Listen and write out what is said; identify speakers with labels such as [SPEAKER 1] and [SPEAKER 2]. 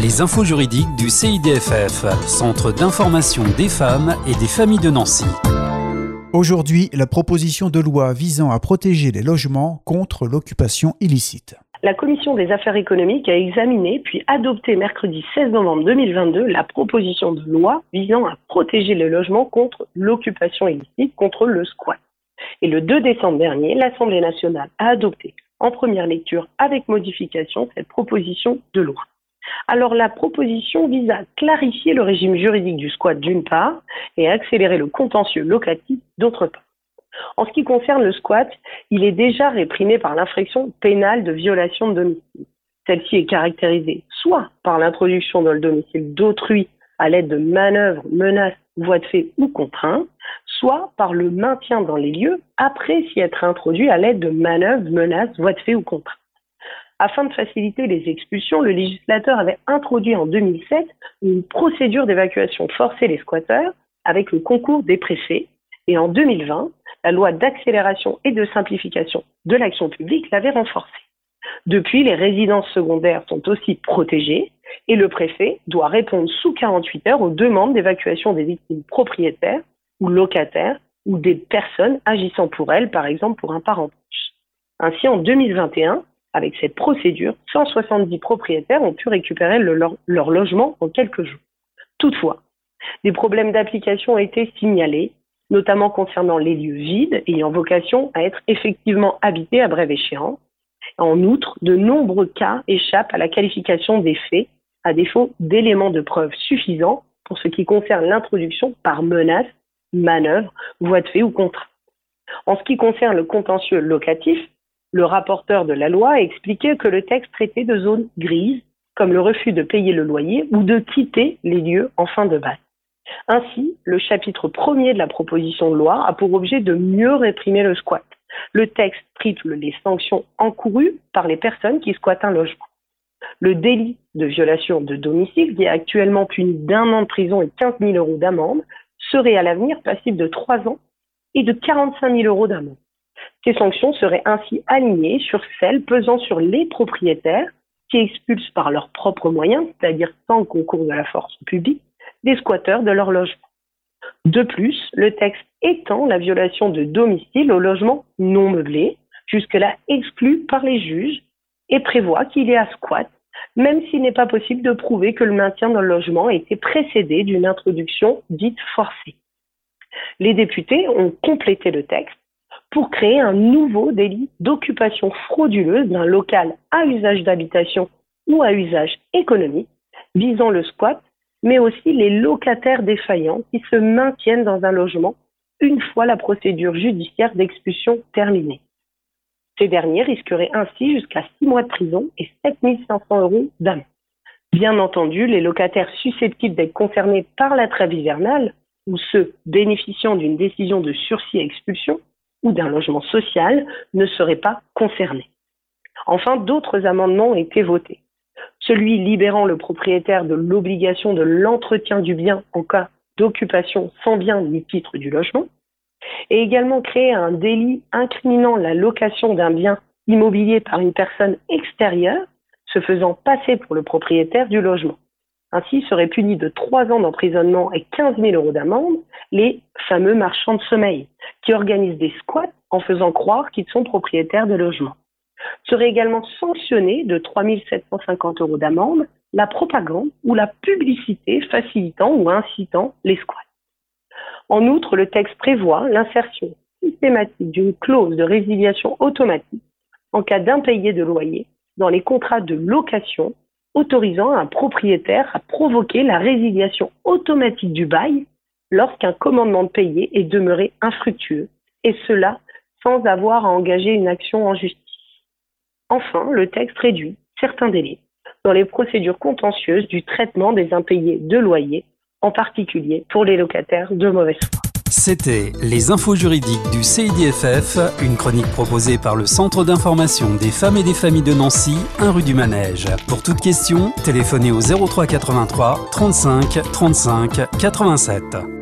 [SPEAKER 1] Les infos juridiques du CIDFF, Centre d'information des femmes et des familles de Nancy.
[SPEAKER 2] Aujourd'hui, la proposition de loi visant à protéger les logements contre l'occupation illicite.
[SPEAKER 3] La Commission des affaires économiques a examiné puis adopté mercredi 16 novembre 2022 la proposition de loi visant à protéger les logements contre l'occupation illicite, contre le squat. Et le 2 décembre dernier, l'Assemblée nationale a adopté en première lecture avec modification cette proposition de loi. Alors la proposition vise à clarifier le régime juridique du squat d'une part et à accélérer le contentieux locatif d'autre part. En ce qui concerne le squat, il est déjà réprimé par l'infraction pénale de violation de domicile. Celle-ci est caractérisée soit par l'introduction dans le domicile d'autrui à l'aide de manœuvres, menaces, voies de fait ou contraintes, soit par le maintien dans les lieux après s'y être introduit à l'aide de manœuvres, menaces, voies de fait ou contraintes. Afin de faciliter les expulsions, le législateur avait introduit en 2007 une procédure d'évacuation forcée des squatteurs avec le concours des préfets. Et en 2020, la loi d'accélération et de simplification de l'action publique l'avait renforcée. Depuis, les résidences secondaires sont aussi protégées et le préfet doit répondre sous 48 heures aux demandes d'évacuation des victimes propriétaires ou locataires ou des personnes agissant pour elles, par exemple pour un parent proche. Ainsi, en 2021, avec cette procédure, 170 propriétaires ont pu récupérer leur logement en quelques jours. Toutefois, des problèmes d'application ont été signalés, notamment concernant les lieux vides ayant vocation à être effectivement habités à brève échéance. En outre, de nombreux cas échappent à la qualification des faits, à défaut d'éléments de preuve suffisants pour ce qui concerne l'introduction par menace, manœuvre, voie de fait ou contrainte. En ce qui concerne le contentieux locatif, le rapporteur de la loi a expliqué que le texte traitait de zones grises, comme le refus de payer le loyer ou de quitter les lieux en fin de bail. Ainsi, le chapitre 1er de la proposition de loi a pour objet de mieux réprimer le squat. Le texte triple les sanctions encourues par les personnes qui squattent un logement. Le délit de violation de domicile, qui est actuellement puni d'1 an de prison et 15 000 € d'amende, serait à l'avenir passible de 3 ans et de 45 000 € d'amende. Ces sanctions seraient ainsi alignées sur celles pesant sur les propriétaires qui expulsent par leurs propres moyens, c'est-à-dire sans le concours de la force publique, des squatteurs de leur logement. De plus, le texte étend la violation de domicile aux logements non meublés, jusque-là exclus par les juges, et prévoit qu'il y a squat, même s'il n'est pas possible de prouver que le maintien dans le logement a été précédé d'une introduction dite forcée. Les députés ont complété le texte pour créer un nouveau délit d'occupation frauduleuse d'un local à usage d'habitation ou à usage économique, visant le squat, mais aussi les locataires défaillants qui se maintiennent dans un logement une fois la procédure judiciaire d'expulsion terminée. Ces derniers risqueraient ainsi jusqu'à 6 mois de prison et 7 500 € d'amende. Bien entendu, les locataires susceptibles d'être concernés par la trêve hivernale ou ceux bénéficiant d'une décision de sursis à expulsion ou d'un logement social ne seraient pas concernés. Enfin, d'autres amendements ont été votés. Celui libérant le propriétaire de l'obligation de l'entretien du bien en cas d'occupation sans bien ni titre du logement, et également créer un délit incriminant la location d'un bien immobilier par une personne extérieure se faisant passer pour le propriétaire du logement. Ainsi seraient punis de 3 ans d'emprisonnement et 15 000 € d'amende les fameux marchands de sommeil qui organisent des squats en faisant croire qu'ils sont propriétaires de logements. Serait également sanctionné de 3 750 € d'amende la propagande ou la publicité facilitant ou incitant les squats. En outre, le texte prévoit l'insertion systématique d'une clause de résiliation automatique en cas d'impayé de loyer dans les contrats de location, autorisant un propriétaire à provoquer la résiliation automatique du bail lorsqu'un commandement de payer est demeuré infructueux, et cela sans avoir à engager une action en justice. Enfin, le texte réduit certains délais dans les procédures contentieuses du traitement des impayés de loyer, en particulier pour les locataires de mauvaise foi.
[SPEAKER 1] C'était les infos juridiques du CIDFF, une chronique proposée par le Centre d'information des femmes et des familles de Nancy, 1 rue du Manège. Pour toute question, téléphonez au 03 83 35 35 87.